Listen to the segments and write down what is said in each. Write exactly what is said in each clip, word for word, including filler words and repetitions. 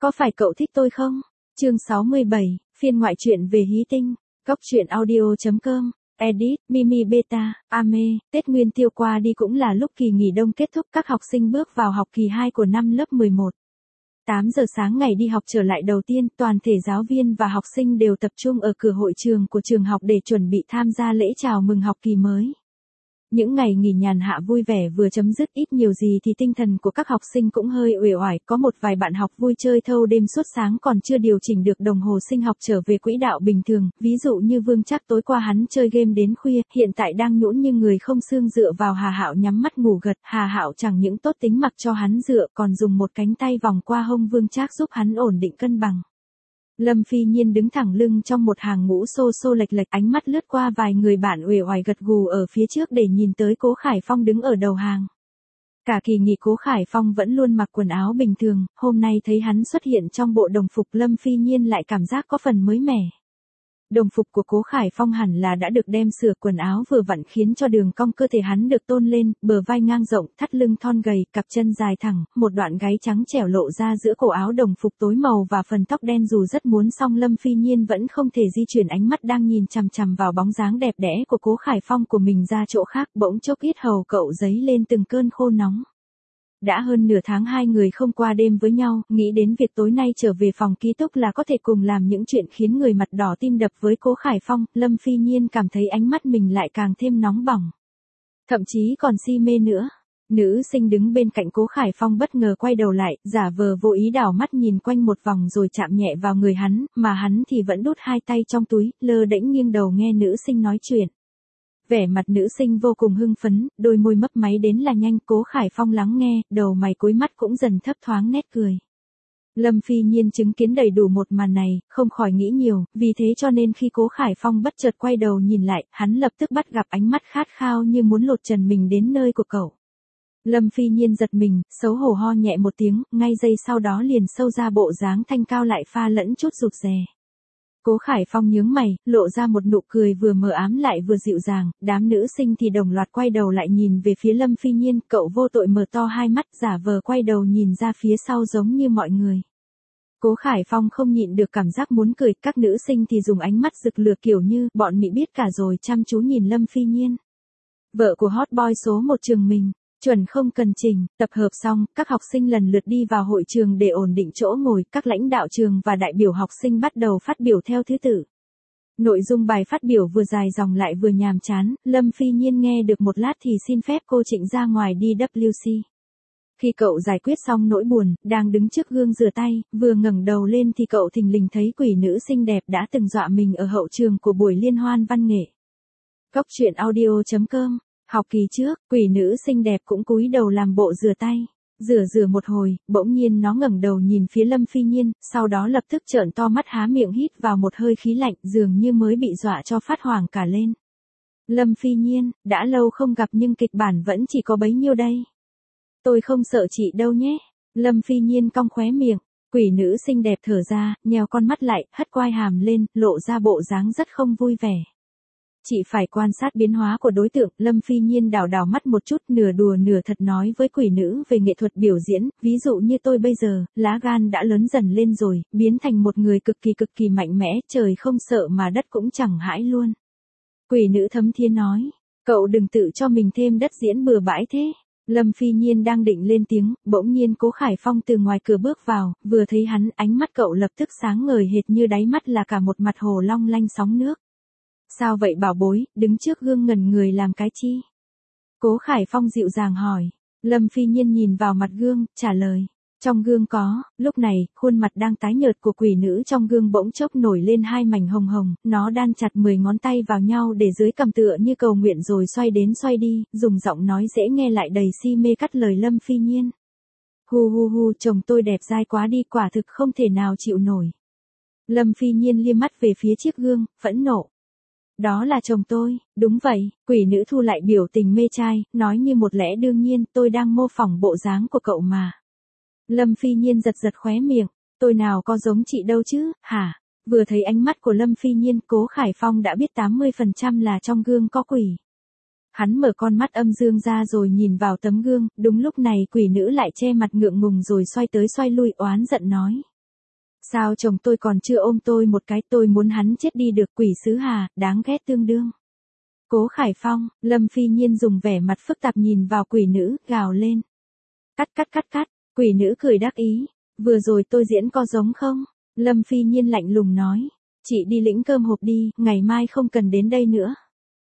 Có phải cậu thích tôi không? Chương sáu mươi bảy, phiên ngoại truyện về Hí Tinh. Góc truyện audio.com. Edit, Mimi Beta, Ame. Tết Nguyên Tiêu qua đi cũng là lúc kỳ nghỉ đông kết thúc, các học sinh bước vào học kỳ hai của năm lớp mười một. tám giờ sáng ngày đi học trở lại đầu tiên, toàn thể giáo viên và học sinh đều tập trung ở cửa hội trường của trường học để chuẩn bị tham gia lễ chào mừng học kỳ mới. Những ngày nghỉ nhàn hạ vui vẻ vừa chấm dứt, ít nhiều gì thì tinh thần của các học sinh cũng hơi uể oải, có một vài bạn học vui chơi thâu đêm suốt sáng còn chưa điều chỉnh được đồng hồ sinh học trở về quỹ đạo bình thường, ví dụ như Vương Trác, tối qua hắn chơi game đến khuya, hiện tại đang nhũn như người không xương dựa vào Hà Hạo nhắm mắt ngủ gật, Hà Hạo chẳng những tốt tính mặc cho hắn dựa, còn dùng một cánh tay vòng qua hông Vương Trác giúp hắn ổn định cân bằng. Lâm Phi Nhiên đứng thẳng lưng trong một hàng ngũ xô xô lệch lệch, ánh mắt lướt qua vài người bạn uể oải gật gù ở phía trước để nhìn tới Cố Khải Phong đứng ở đầu hàng. Cả kỳ nghỉ Cố Khải Phong vẫn luôn mặc quần áo bình thường, hôm nay thấy hắn xuất hiện trong bộ đồng phục, Lâm Phi Nhiên lại cảm giác có phần mới mẻ. Đồng phục của Cố Khải Phong hẳn là đã được đem sửa, quần áo vừa vặn khiến cho đường cong cơ thể hắn được tôn lên, bờ vai ngang rộng, thắt lưng thon gầy, cặp chân dài thẳng, một đoạn gáy trắng trẻo lộ ra giữa cổ áo đồng phục tối màu và phần tóc đen. Dù rất muốn song Lâm Phi Nhiên vẫn không thể di chuyển ánh mắt đang nhìn chằm chằm vào bóng dáng đẹp đẽ của Cố Khải Phong của mình ra chỗ khác, bỗng chốc yết hầu cậu dấy lên từng cơn khô nóng. Đã hơn nửa tháng hai người không qua đêm với nhau, nghĩ đến việc tối nay trở về phòng ký túc là có thể cùng làm những chuyện khiến người mặt đỏ tim đập với Cố Khải Phong, Lâm Phi Nhiên cảm thấy ánh mắt mình lại càng thêm nóng bỏng. Thậm chí còn si mê nữa. Nữ sinh đứng bên cạnh Cố Khải Phong bất ngờ quay đầu lại, giả vờ vô ý đảo mắt nhìn quanh một vòng rồi chạm nhẹ vào người hắn, mà hắn thì vẫn đút hai tay trong túi, lơ đễnh nghiêng đầu nghe nữ sinh nói chuyện. Vẻ mặt nữ sinh vô cùng hưng phấn, đôi môi mấp máy đến là nhanh, Cố Khải Phong lắng nghe, đầu mày cúi mắt cũng dần thấp thoáng nét cười. Lâm Phi Nhiên chứng kiến đầy đủ một màn này, không khỏi nghĩ nhiều, vì thế cho nên khi Cố Khải Phong bất chợt quay đầu nhìn lại, hắn lập tức bắt gặp ánh mắt khát khao như muốn lột trần mình đến nơi của cậu. Lâm Phi Nhiên giật mình, xấu hổ ho nhẹ một tiếng, ngay giây sau đó liền sâu ra bộ dáng thanh cao lại pha lẫn chút rụt rè. Cố Khải Phong nhướng mày, lộ ra một nụ cười vừa mờ ám lại vừa dịu dàng, đám nữ sinh thì đồng loạt quay đầu lại nhìn về phía Lâm Phi Nhiên, cậu vô tội mở to hai mắt, giả vờ quay đầu nhìn ra phía sau giống như mọi người. Cố Khải Phong không nhịn được cảm giác muốn cười, các nữ sinh thì dùng ánh mắt rực lửa kiểu như, bọn mị biết cả rồi, chăm chú nhìn Lâm Phi Nhiên. Vợ của hot boy số một trường mình. Chuẩn không cần trình, tập hợp xong, các học sinh lần lượt đi vào hội trường để ổn định chỗ ngồi, các lãnh đạo trường và đại biểu học sinh bắt đầu phát biểu theo thứ tự. Nội dung bài phát biểu vừa dài dòng lại vừa nhàm chán, Lâm Phi Nhiên nghe được một lát thì xin phép cô Trịnh ra ngoài đi W C. Khi cậu giải quyết xong nỗi buồn, đang đứng trước gương rửa tay, vừa ngẩng đầu lên thì cậu thình lình thấy quỷ nữ xinh đẹp đã từng dọa mình ở hậu trường của buổi liên hoan văn nghệ. Góc truyện audio.com. Học kỳ trước, quỷ nữ xinh đẹp cũng cúi đầu làm bộ rửa tay. Rửa rửa một hồi, bỗng nhiên nó ngẩng đầu nhìn phía Lâm Phi Nhiên, sau đó lập tức trợn to mắt há miệng hít vào một hơi khí lạnh, dường như mới bị dọa cho phát hoảng cả lên. Lâm Phi Nhiên, đã lâu không gặp nhưng kịch bản vẫn chỉ có bấy nhiêu đây. Tôi không sợ chị đâu nhé. Lâm Phi Nhiên cong khóe miệng, quỷ nữ xinh đẹp thở ra, nheo con mắt lại, hất quai hàm lên, lộ ra bộ dáng rất không vui vẻ. Chị phải quan sát biến hóa của đối tượng, Lâm Phi Nhiên đảo đảo mắt một chút, nửa đùa nửa thật nói với quỷ nữ về nghệ thuật biểu diễn, ví dụ như tôi bây giờ, lá gan đã lớn dần lên rồi, biến thành một người cực kỳ cực kỳ mạnh mẽ, trời không sợ mà đất cũng chẳng hãi luôn. Quỷ nữ thấm thía nói, cậu đừng tự cho mình thêm đất diễn bừa bãi thế. Lâm Phi Nhiên đang định lên tiếng, bỗng nhiên Cố Khải Phong từ ngoài cửa bước vào, vừa thấy hắn, ánh mắt cậu lập tức sáng ngời hệt như đáy mắt là cả một mặt hồ long lanh sóng nước. Sao vậy bảo bối, đứng trước gương ngẩn người làm cái chi? Cố Khải Phong dịu dàng hỏi. Lâm Phi Nhiên nhìn vào mặt gương, trả lời. Trong gương có, lúc này, khuôn mặt đang tái nhợt của quỷ nữ trong gương bỗng chốc nổi lên hai mảnh hồng hồng, nó đan chặt mười ngón tay vào nhau để dưới cằm tựa như cầu nguyện rồi xoay đến xoay đi, dùng giọng nói dễ nghe lại đầy si mê cắt lời Lâm Phi Nhiên. Hu hu hu, chồng tôi đẹp dai quá đi, quả thực không thể nào chịu nổi. Lâm Phi Nhiên liếc mắt về phía chiếc gương, phẫn nộ. Đó là chồng tôi, đúng vậy, quỷ nữ thu lại biểu tình mê trai, nói như một lẽ đương nhiên, tôi đang mô phỏng bộ dáng của cậu mà. Lâm Phi Nhiên giật giật khóe miệng, tôi nào có giống chị đâu chứ, hả? Vừa thấy ánh mắt của Lâm Phi Nhiên, Cố Khải Phong đã biết tám mươi phần trăm là trong gương có quỷ. Hắn mở con mắt âm dương ra rồi nhìn vào tấm gương, đúng lúc này quỷ nữ lại che mặt ngượng ngùng rồi xoay tới xoay lui oán giận nói. Sao chồng tôi còn chưa ôm tôi một cái, tôi muốn hắn chết đi được, quỷ sứ hà, đáng ghét tương đương. Cố Khải Phong, Lâm Phi Nhiên dùng vẻ mặt phức tạp nhìn vào quỷ nữ, gào lên. Cắt cắt cắt cắt, quỷ nữ cười đắc ý. Vừa rồi tôi diễn có giống không? Lâm Phi Nhiên lạnh lùng nói. Chị đi lĩnh cơm hộp đi, ngày mai không cần đến đây nữa.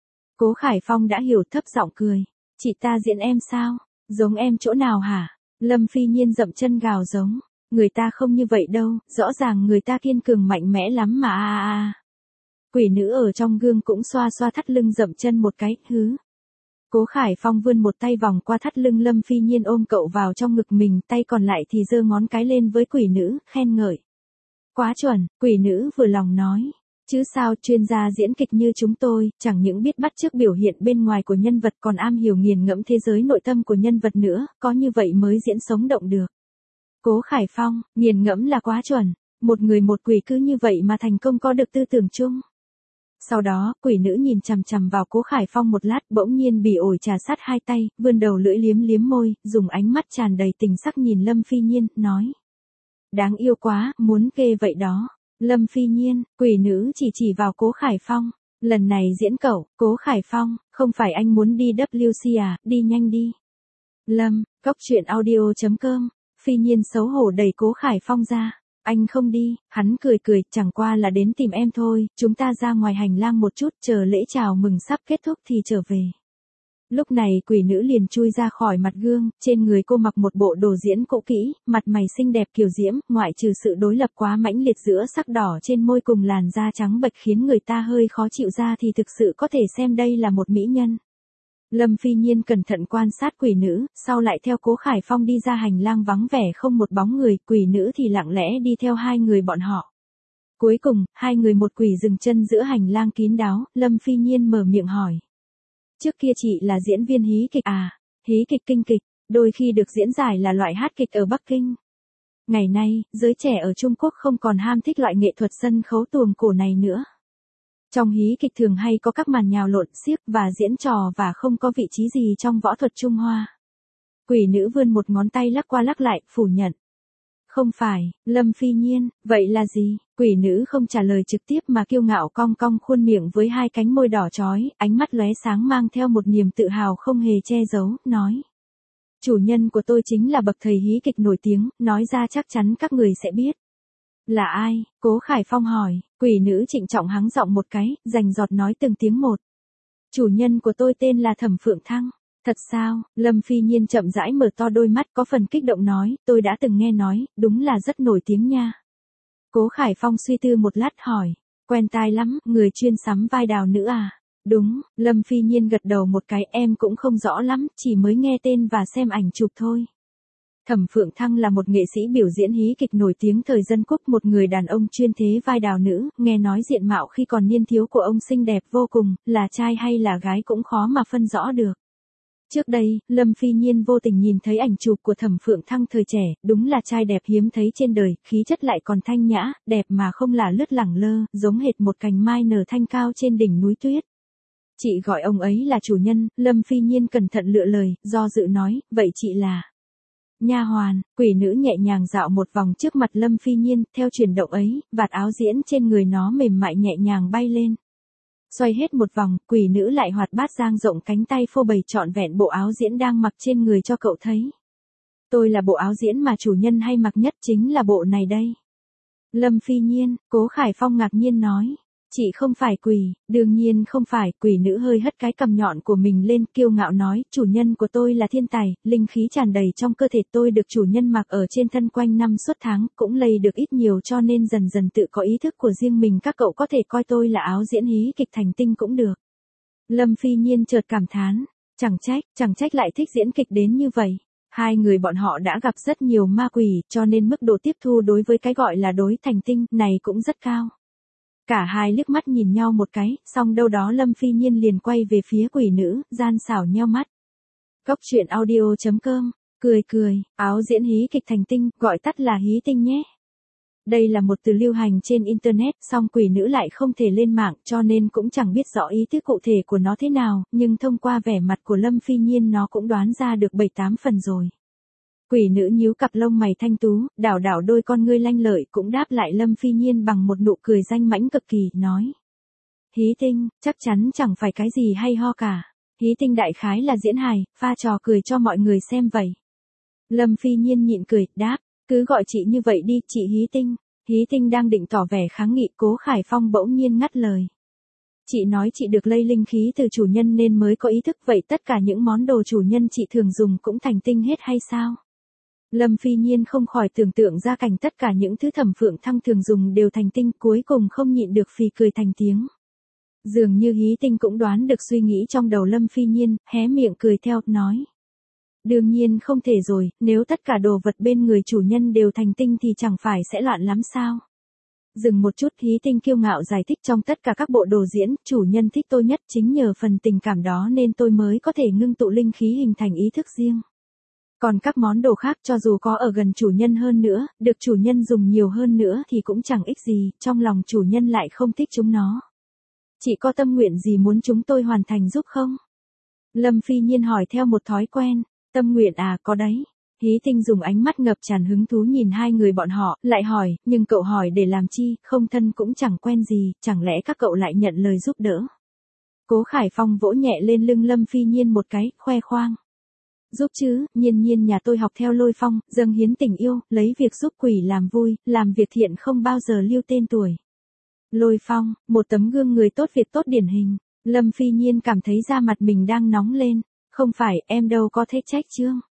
Cố Khải Phong đã hiểu, thấp giọng cười. Chị ta diễn em sao? Giống em chỗ nào hả? Lâm Phi Nhiên dậm chân gào giống. Người ta không như vậy đâu, rõ ràng người ta kiên cường mạnh mẽ lắm mà a a a. Quỷ nữ ở trong gương cũng xoa xoa thắt lưng dậm chân một cái, hứ. Cố Khải Phong vươn một tay vòng qua thắt lưng Lâm Phi Nhiên ôm cậu vào trong ngực mình, tay còn lại thì giơ ngón cái lên với quỷ nữ, khen ngợi. Quá chuẩn, quỷ nữ vừa lòng nói. Chứ sao, chuyên gia diễn kịch như chúng tôi, chẳng những biết bắt chước biểu hiện bên ngoài của nhân vật còn am hiểu nghiền ngẫm thế giới nội tâm của nhân vật nữa, có như vậy mới diễn sống động được. Cố Khải Phong, nghiền ngẫm là quá chuẩn, một người một quỷ cứ như vậy mà thành công có được tư tưởng chung. Sau đó, quỷ nữ nhìn chằm chằm vào Cố Khải Phong một lát, bỗng nhiên bỉ ổi trà sát hai tay, vươn đầu lưỡi liếm liếm môi, dùng ánh mắt tràn đầy tình sắc nhìn Lâm Phi Nhiên, nói. Đáng yêu quá, muốn kê vậy đó. Lâm Phi Nhiên, quỷ nữ chỉ chỉ vào Cố Khải Phong. Lần này diễn cậu, Cố Khải Phong, không phải anh muốn đi W C à, đi nhanh đi. Lâm, cốc truyện audio chấm com, Phi Nhiên xấu hổ đẩy Cố Khải Phong ra. Anh không đi, hắn cười cười, chẳng qua là đến tìm em thôi, chúng ta ra ngoài hành lang một chút, chờ lễ chào mừng sắp kết thúc thì trở về. Lúc này quỷ nữ liền chui ra khỏi mặt gương, trên người cô mặc một bộ đồ diễn cũ kỹ, mặt mày xinh đẹp kiều diễm, ngoại trừ sự đối lập quá mãnh liệt giữa sắc đỏ trên môi cùng làn da trắng bệch khiến người ta hơi khó chịu ra thì thực sự có thể xem đây là một mỹ nhân. Lâm Phi Nhiên cẩn thận quan sát quỷ nữ, sau lại theo Cố Khải Phong đi ra hành lang vắng vẻ không một bóng người, quỷ nữ thì lặng lẽ đi theo hai người bọn họ. Cuối cùng, hai người một quỷ dừng chân giữa hành lang kín đáo, Lâm Phi Nhiên mở miệng hỏi. Trước kia chị là diễn viên hí kịch à? Hí kịch kinh kịch, đôi khi được diễn giải là loại hát kịch ở Bắc Kinh. Ngày nay, giới trẻ ở Trung Quốc không còn ham thích loại nghệ thuật sân khấu tuồng cổ này nữa. Trong hí kịch thường hay có các màn nhào lộn xiếc và diễn trò và không có vị trí gì trong võ thuật Trung Hoa. Quỷ nữ vươn một ngón tay lắc qua lắc lại, phủ nhận. Không phải, Lâm Phi Nhiên, vậy là gì? Quỷ nữ không trả lời trực tiếp mà kiêu ngạo cong cong khuôn miệng với hai cánh môi đỏ chói, ánh mắt lóe sáng mang theo một niềm tự hào không hề che giấu, nói. Chủ nhân của tôi chính là bậc thầy hí kịch nổi tiếng, nói ra chắc chắn các người sẽ biết. Là ai? Cố Khải Phong hỏi, quỷ nữ trịnh trọng hắng giọng một cái, rành giọt nói từng tiếng một. Chủ nhân của tôi tên là Thẩm Phượng Thăng. Thật sao? Lâm Phi Nhiên chậm rãi mở to đôi mắt có phần kích động nói, tôi đã từng nghe nói, đúng là rất nổi tiếng nha. Cố Khải Phong suy tư một lát hỏi, quen tai lắm, người chuyên sắm vai đào nữ à? Đúng, Lâm Phi Nhiên gật đầu một cái, em cũng không rõ lắm, chỉ mới nghe tên và xem ảnh chụp thôi. Thẩm Phượng Thăng là một nghệ sĩ biểu diễn hí kịch nổi tiếng thời dân quốc, một người đàn ông chuyên thế vai đào nữ, nghe nói diện mạo khi còn niên thiếu của ông xinh đẹp vô cùng, là trai hay là gái cũng khó mà phân rõ được. Trước đây, Lâm Phi Nhiên vô tình nhìn thấy ảnh chụp của Thẩm Phượng Thăng thời trẻ, đúng là trai đẹp hiếm thấy trên đời, khí chất lại còn thanh nhã, đẹp mà không là lướt lẳng lơ, giống hệt một cành mai nở thanh cao trên đỉnh núi tuyết. Chị gọi ông ấy là chủ nhân, Lâm Phi Nhiên cẩn thận lựa lời, do dự nói, vậy chị là... Nha hoàn, quỷ nữ nhẹ nhàng dạo một vòng trước mặt Lâm Phi Nhiên, theo chuyển động ấy, vạt áo diễn trên người nó mềm mại nhẹ nhàng bay lên. Xoay hết một vòng, quỷ nữ lại hoạt bát dang rộng cánh tay phô bày trọn vẹn bộ áo diễn đang mặc trên người cho cậu thấy. Tôi là bộ áo diễn mà chủ nhân hay mặc nhất, chính là bộ này đây. Lâm Phi Nhiên, Cố Khải Phong ngạc nhiên nói. Chị không phải quỷ, đương nhiên không phải, quỷ nữ hơi hất cái cằm nhọn của mình lên, kiêu ngạo nói, chủ nhân của tôi là thiên tài, linh khí tràn đầy trong cơ thể tôi được chủ nhân mặc ở trên thân quanh năm suốt tháng, cũng lây được ít nhiều cho nên dần dần tự có ý thức của riêng mình, các cậu có thể coi tôi là áo diễn hí kịch thành tinh cũng được. Lâm Phi Nhiên chợt cảm thán, chẳng trách, chẳng trách lại thích diễn kịch đến như vậy. Hai người bọn họ đã gặp rất nhiều ma quỷ, cho nên mức độ tiếp thu đối với cái gọi là đối thành tinh này cũng rất cao. Cả hai liếc mắt nhìn nhau một cái, xong đâu đó Lâm Phi Nhiên liền quay về phía quỷ nữ, gian xảo nheo mắt. Cốc truyện audio chấm com, cười cười, áo diễn hí kịch thành tinh, gọi tắt là hí tinh nhé. Đây là một từ lưu hành trên Internet, song quỷ nữ lại không thể lên mạng cho nên cũng chẳng biết rõ ý thức cụ thể của nó thế nào, nhưng thông qua vẻ mặt của Lâm Phi Nhiên nó cũng đoán ra được bảy tám phần rồi. Quỷ nữ nhíu cặp lông mày thanh tú, đảo đảo đôi con ngươi lanh lợi cũng đáp lại Lâm Phi Nhiên bằng một nụ cười danh mãnh cực kỳ, nói. Hí Tinh, chắc chắn chẳng phải cái gì hay ho cả. Hí Tinh đại khái là diễn hài, pha trò cười cho mọi người xem vậy. Lâm Phi Nhiên nhịn cười, đáp, cứ gọi chị như vậy đi, chị Hí Tinh. Hí Tinh đang định tỏ vẻ kháng nghị, Cố Khải Phong bỗng nhiên ngắt lời. Chị nói chị được lây linh khí từ chủ nhân nên mới có ý thức, vậy tất cả những món đồ chủ nhân chị thường dùng cũng thành tinh hết hay sao? Lâm Phi Nhiên không khỏi tưởng tượng ra cảnh tất cả những thứ Thẩm Phượng Thăng thường dùng đều thành tinh, cuối cùng không nhịn được phì cười thành tiếng. Dường như Hí Tinh cũng đoán được suy nghĩ trong đầu Lâm Phi Nhiên, hé miệng cười theo, nói. Đương nhiên không thể rồi, nếu tất cả đồ vật bên người chủ nhân đều thành tinh thì chẳng phải sẽ loạn lắm sao? Dừng một chút, Hí Tinh kiêu ngạo giải thích, trong tất cả các bộ đồ diễn, chủ nhân thích tôi nhất, chính nhờ phần tình cảm đó nên tôi mới có thể ngưng tụ linh khí hình thành ý thức riêng. Còn các món đồ khác cho dù có ở gần chủ nhân hơn nữa, được chủ nhân dùng nhiều hơn nữa thì cũng chẳng ích gì, trong lòng chủ nhân lại không thích chúng nó. Chị có tâm nguyện gì muốn chúng tôi hoàn thành giúp không? Lâm Phi Nhiên hỏi theo một thói quen. Tâm nguyện à, có đấy. Hí Tinh dùng ánh mắt ngập tràn hứng thú nhìn hai người bọn họ, lại hỏi, nhưng cậu hỏi để làm chi, không thân cũng chẳng quen gì, chẳng lẽ các cậu lại nhận lời giúp đỡ? Cố Khải Phong vỗ nhẹ lên lưng Lâm Phi Nhiên một cái, khoe khoang. Giúp chứ, Nhiên Nhiên nhà tôi học theo Lôi Phong, dâng hiến tình yêu, lấy việc giúp quỷ làm vui, làm việc thiện không bao giờ lưu tên tuổi. Lôi Phong, một tấm gương người tốt việc tốt điển hình. Lâm Phi Nhiên cảm thấy da mặt mình đang nóng lên. Không phải, em đâu có thế trách Trương.